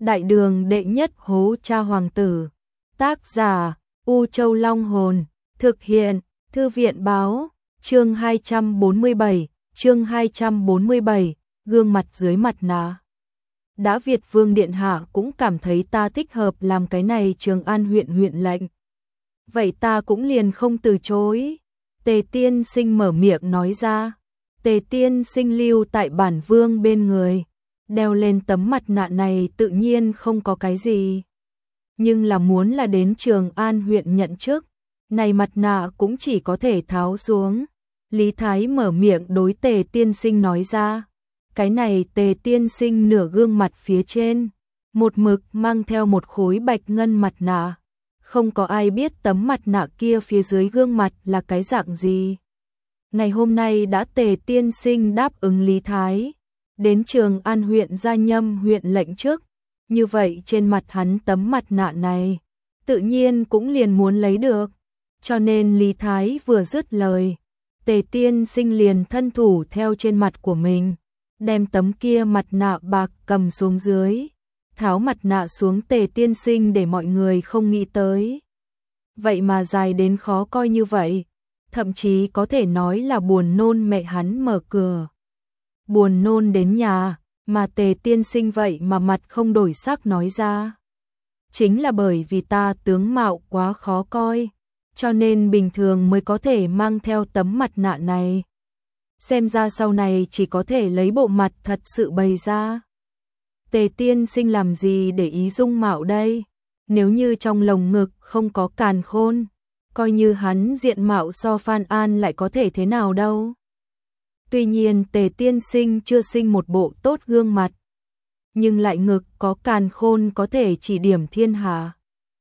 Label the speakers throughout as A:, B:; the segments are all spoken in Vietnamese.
A: Đại đường đệ nhất hố cha hoàng tử. Tác giả U Châu Long Hồn. Thực hiện Thư viện Báo. Chương 247, gương mặt dưới mặt nạ. Đã Việt Vương Điện Hạ cũng cảm thấy ta thích hợp làm cái này Trường An huyện lệnh. Vậy ta cũng liền không từ chối. Tề Tiên Sinh mở miệng nói ra. Tề Tiên Sinh lưu tại bản vương bên người. Đeo lên tấm mặt nạ này tự nhiên không có cái gì. Nhưng là muốn là đến Trường An huyện nhận chức, này mặt nạ cũng chỉ có thể tháo xuống. Lý Thái mở miệng đối Tề Tiên Sinh nói ra. Cái này Tề Tiên Sinh nửa gương mặt phía trên, một mực mang theo một khối bạch ngân mặt nạ. Không có ai biết tấm mặt nạ kia phía dưới gương mặt là cái dạng gì. Ngày hôm nay đã Tề Tiên Sinh đáp ứng Lý Thái, đến Trường An huyện gia nhâm huyện lệnh chức. Như vậy trên mặt hắn tấm mặt nạ này, tự nhiên cũng liền muốn lấy được. Cho nên Lý Thái vừa dứt lời, Tề Tiên Sinh liền thân thủ theo trên mặt của mình, đem tấm kia mặt nạ bạc cầm xuống dưới, tháo mặt nạ xuống. Tề Tiên Sinh để mọi người không nghĩ tới. Vậy mà dài đến khó coi như vậy, thậm chí có thể nói là buồn nôn mẹ hắn mở cửa. Buồn nôn đến nhà, mà Tề Tiên Sinh vậy mà mặt không đổi sắc nói ra. Chính là bởi vì ta tướng mạo quá khó coi, cho nên bình thường mới có thể mang theo tấm mặt nạ này. Xem ra sau này chỉ có thể lấy bộ mặt thật sự bày ra. Tề Tiên Sinh làm gì để ý dung mạo đây? Nếu như trong lồng ngực không có càn khôn, coi như hắn diện mạo so Phan An lại có thể thế nào đâu. Tuy nhiên Tề Tiên Sinh chưa sinh một bộ tốt gương mặt, nhưng lại ngực có càn khôn có thể chỉ điểm thiên hạ.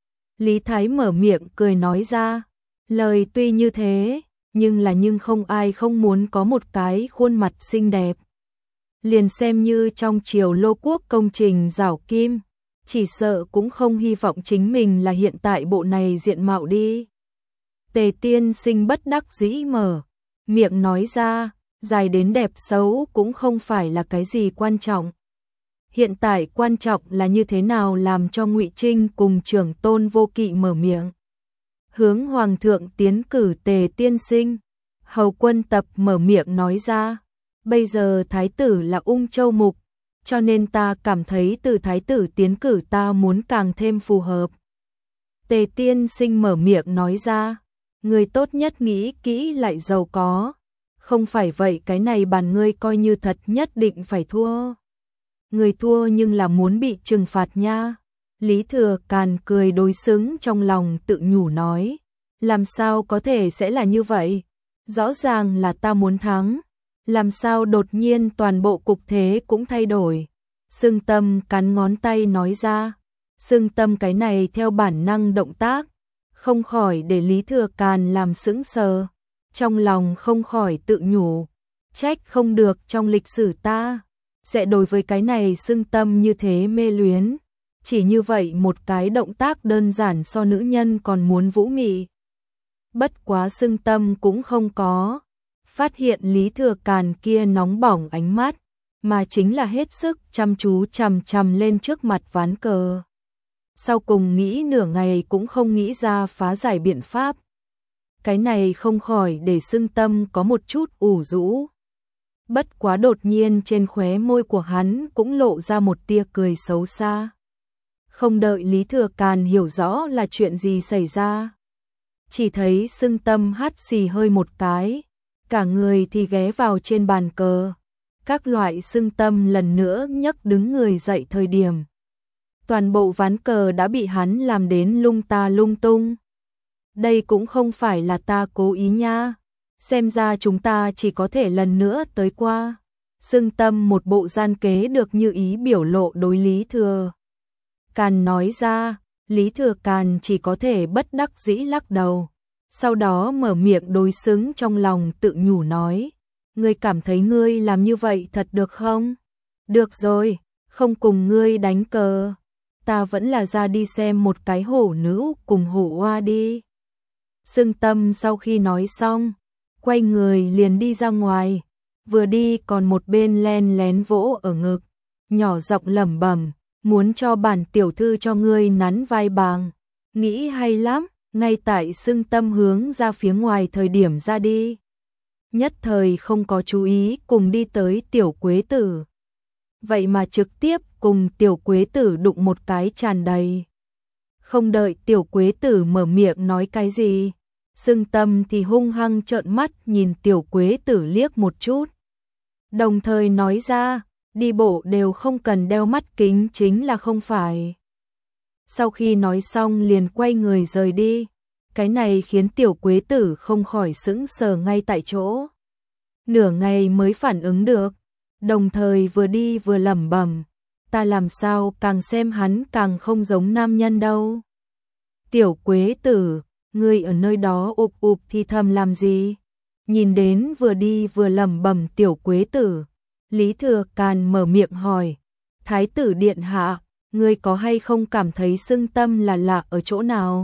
A: Lý Thái mở miệng cười nói ra, lời tuy như thế, nhưng không ai không muốn có một cái khuôn mặt xinh đẹp. Liền xem như trong triều Lô Quốc công trình rảo kim, chỉ sợ cũng không hy vọng chính mình là hiện tại bộ này diện mạo đi. Tề Tiên Sinh bất đắc dĩ mở miệng nói ra, dài đến đẹp xấu cũng không phải là cái gì quan trọng. Hiện tại quan trọng là như thế nào làm cho Ngụy Trinh cùng Trưởng Tôn Vô Kỵ mở miệng. Hướng Hoàng thượng tiến cử Tề Tiên Sinh. Hầu Quân Tập mở miệng nói ra. Bây giờ Thái tử là Ung Châu Mục, cho nên ta cảm thấy từ Thái tử tiến cử ta muốn càng thêm phù hợp. Tề Tiên Sinh mở miệng nói ra. Người tốt nhất nghĩ kỹ lại giàu có. Không phải vậy cái này bàn ngươi coi như thật nhất định phải thua. Người thua nhưng là muốn bị trừng phạt nha. Lý Thừa Càn cười đối xứng trong lòng tự nhủ nói. Làm sao có thể sẽ là như vậy? Rõ ràng là ta muốn thắng. Làm sao đột nhiên toàn bộ cục thế cũng thay đổi? Sưng Tâm cắn ngón tay nói ra. Sưng Tâm cái này theo bản năng động tác, không khỏi để Lý Thừa Càn làm sững sờ. Trong lòng không khỏi tự nhủ, trách không được trong lịch sử ta sẽ đối với cái này Sưng Tâm như thế mê luyến. Chỉ như vậy một cái động tác đơn giản so nữ nhân còn muốn vũ mị. Bất quá Sưng Tâm cũng không có phát hiện Lý Thừa Càn kia nóng bỏng ánh mắt, mà chính là hết sức chăm chú chằm chằm lên trước mặt ván cờ. Sau cùng nghĩ nửa ngày cũng không nghĩ ra phá giải biện pháp. Cái này không khỏi để Sưng Tâm có một chút ủ rũ. Bất quá đột nhiên trên khóe môi của hắn cũng lộ ra một tia cười xấu xa. Không đợi Lý Thừa Càn hiểu rõ là chuyện gì xảy ra, chỉ thấy Sưng Tâm hắt xì hơi một cái, cả người thì ghé vào trên bàn cờ. Các loại Sưng Tâm lần nữa nhấc đứng người dậy thời điểm, toàn bộ ván cờ đã bị hắn làm đến lung ta lung tung. Đây cũng không phải là ta cố ý nha, xem ra chúng ta chỉ có thể lần nữa tới qua. Sưng Tâm một bộ gian kế được như ý biểu lộ đối Lý Thừa Càn nói ra. Lý Thừa Càn chỉ có thể bất đắc dĩ lắc đầu, sau đó mở miệng đối xứng trong lòng tự nhủ nói. Ngươi cảm thấy ngươi làm như vậy thật được không? Được rồi, không cùng ngươi đánh cờ, ta vẫn là ra đi xem một cái hổ nữ cùng hổ oa đi. Sưng Tâm sau khi nói xong, quay người liền đi ra ngoài, vừa đi còn một bên len lén vỗ ở ngực, nhỏ giọng lẩm bẩm, muốn cho bản tiểu thư cho ngươi nắn vai bàng, nghĩ hay lắm, ngay tại Sưng Tâm hướng ra phía ngoài thời điểm ra đi. Nhất thời không có chú ý cùng đi tới Tiểu Quế Tử. Vậy mà trực tiếp cùng Tiểu Quế Tử đụng một cái tràn đầy. Không đợi Tiểu Quế Tử mở miệng nói cái gì, Sưng Tâm thì hung hăng trợn mắt nhìn Tiểu Quế Tử liếc một chút. Đồng thời nói ra, đi bộ đều không cần đeo mắt kính chính là không phải. Sau khi nói xong liền quay người rời đi. Cái này khiến Tiểu Quế Tử không khỏi sững sờ ngay tại chỗ. Nửa ngày mới phản ứng được, đồng thời vừa đi vừa lẩm bẩm, ta làm sao càng xem hắn càng không giống nam nhân đâu. Tiểu Quế Tử, ngươi ở nơi đó ụp ụp thì thầm làm gì? Nhìn đến vừa đi vừa lẩm bẩm Tiểu Quế Tử, Lý Thừa Càn mở miệng hỏi, Thái tử điện hạ, ngươi có hay không cảm thấy Sưng Tâm là lạ ở chỗ nào?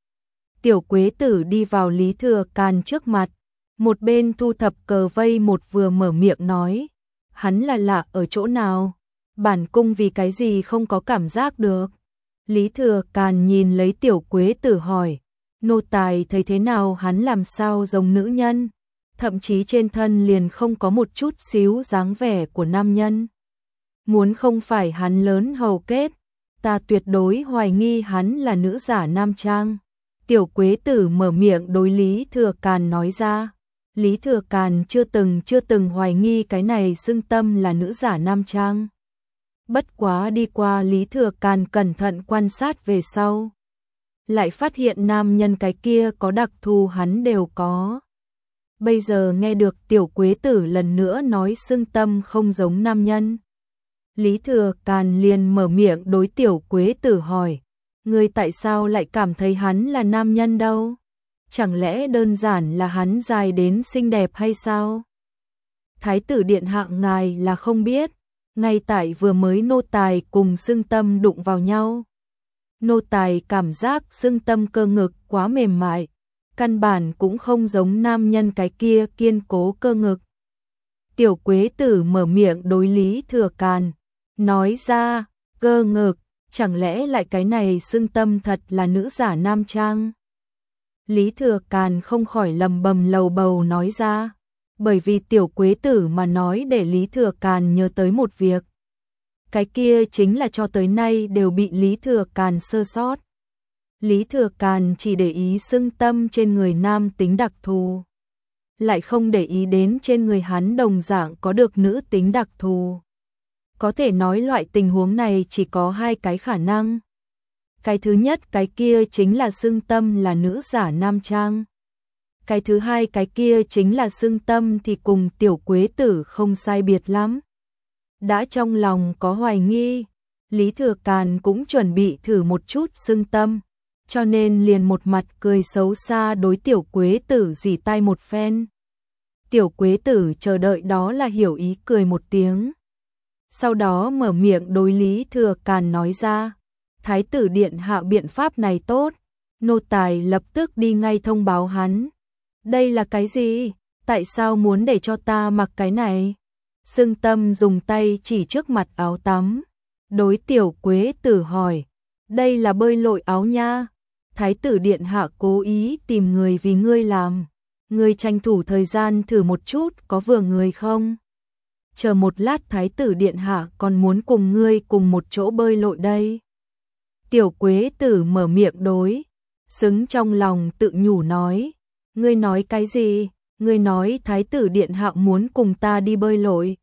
A: Tiểu Quế Tử đi vào Lý Thừa Càn trước mặt, một bên thu thập cờ vây một vừa mở miệng nói, hắn là lạ ở chỗ nào? Bản cung vì cái gì không có cảm giác được? Lý Thừa Càn nhìn lấy Tiểu Quế Tử hỏi, nô tài thấy thế nào hắn làm sao giống nữ nhân, thậm chí trên thân liền không có một chút xíu dáng vẻ của nam nhân. Muốn không phải hắn lớn hầu kết, ta tuyệt đối hoài nghi hắn là nữ giả nam trang. Tiểu Quế Tử mở miệng đối Lý Thừa Càn nói ra. Lý Thừa Càn chưa từng hoài nghi cái này Sưng Tâm là nữ giả nam trang. Bất quá đi qua Lý Thừa Càn cẩn thận quan sát về sau, lại phát hiện nam nhân cái kia có đặc thù hắn đều có. Bây giờ nghe được Tiểu Quế Tử lần nữa nói Sưng Tâm không giống nam nhân, Lý Thừa Càn liền mở miệng đối Tiểu Quế Tử hỏi, ngươi tại sao lại cảm thấy hắn là nam nhân đâu? Chẳng lẽ đơn giản là hắn dài đến xinh đẹp hay sao? Thái tử điện hạ ngài là không biết, ngay tại vừa mới nô tài cùng Sưng Tâm đụng vào nhau. Nô tài cảm giác Sưng Tâm cơ ngực quá mềm mại, căn bản cũng không giống nam nhân cái kia kiên cố cơ ngực. Tiểu Quế Tử mở miệng đối Lý Thừa Càn, nói ra, cơ ngực, chẳng lẽ lại cái này Sưng Tâm thật là nữ giả nam trang? Lý Thừa Càn không khỏi lầm bầm lầu bầu nói ra, bởi vì Tiểu Quế Tử mà nói để Lý Thừa Càn nhớ tới một việc. Cái kia chính là cho tới nay đều bị Lý Thừa Càn sơ sót. Lý Thừa Càn chỉ để ý Sưng Tâm trên người nam tính đặc thù, lại không để ý đến trên người hắn đồng dạng có được nữ tính đặc thù. Có thể nói loại tình huống này chỉ có hai cái khả năng. Cái thứ nhất cái kia chính là Sưng Tâm là nữ giả nam trang. Cái thứ hai cái kia chính là Sưng Tâm thì cùng Tiểu Quế Tử không sai biệt lắm. Đã trong lòng có hoài nghi, Lý Thừa Càn cũng chuẩn bị thử một chút Sưng Tâm, cho nên liền một mặt cười xấu xa đối Tiểu Quế Tử rỉ tai một phen. Tiểu Quế Tử chờ đợi đó là hiểu ý cười một tiếng. Sau đó mở miệng đối Lý Thừa Càn nói ra, Thái tử điện hạ biện pháp này tốt, nô tài lập tức đi ngay thông báo hắn. Đây là cái gì? Tại sao muốn để cho ta mặc cái này? Sưng Tâm dùng tay chỉ trước mặt áo tắm, đối Tiểu Quế Tử hỏi, đây là bơi lội áo nha. Thái tử điện hạ cố ý tìm người vì ngươi làm, ngươi tranh thủ thời gian thử một chút có vừa người không? Chờ một lát Thái tử điện hạ còn muốn cùng ngươi cùng một chỗ bơi lội đây. Tiểu Quế Tử mở miệng đối, xứng trong lòng tự nhủ nói, ngươi nói cái gì? Ngươi nói Thái tử điện hạ muốn cùng ta đi bơi lội?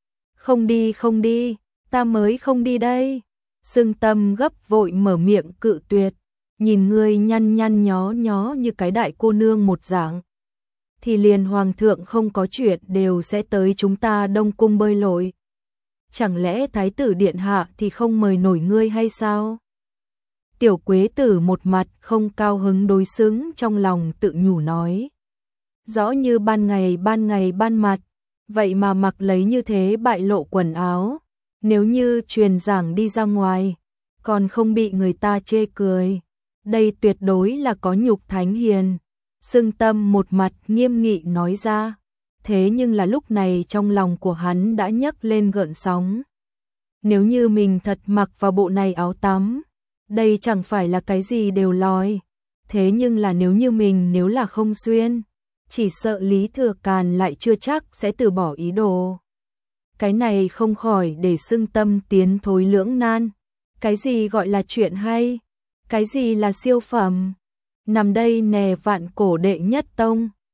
A: Không đi, ta mới không đi đây. Sưng Tâm gấp vội mở miệng cự tuyệt, nhìn ngươi nhăn nhăn nhó nhó như cái đại cô nương một dạng. Thì liền hoàng thượng không có chuyện đều sẽ tới chúng ta Đông Cung bơi lội. Chẳng lẽ Thái tử điện hạ thì không mời nổi ngươi hay sao? Tiểu Quế Tử một mặt không cao hứng đối xứng trong lòng tự nhủ nói. Rõ như ban ngày ban mặt, vậy mà mặc lấy như thế bại lộ quần áo, nếu như truyền giảng đi ra ngoài, còn không bị người ta chê cười. Đây tuyệt đối là có nhục thánh hiền. Sưng Tâm một mặt nghiêm nghị nói ra, thế nhưng là lúc này trong lòng của hắn đã nhấc lên gợn sóng. Nếu như mình thật mặc vào bộ này áo tắm, đây chẳng phải là cái gì đều lòi. Thế nhưng là nếu là không xuyên, chỉ sợ Lý Thừa Càn lại chưa chắc sẽ từ bỏ ý đồ. Cái này không khỏi để xưng tâm tiến thối lưỡng nan. Cái gì gọi là chuyện hay? Cái gì là siêu phẩm? Nằm đây nè vạn cổ đệ nhất tông.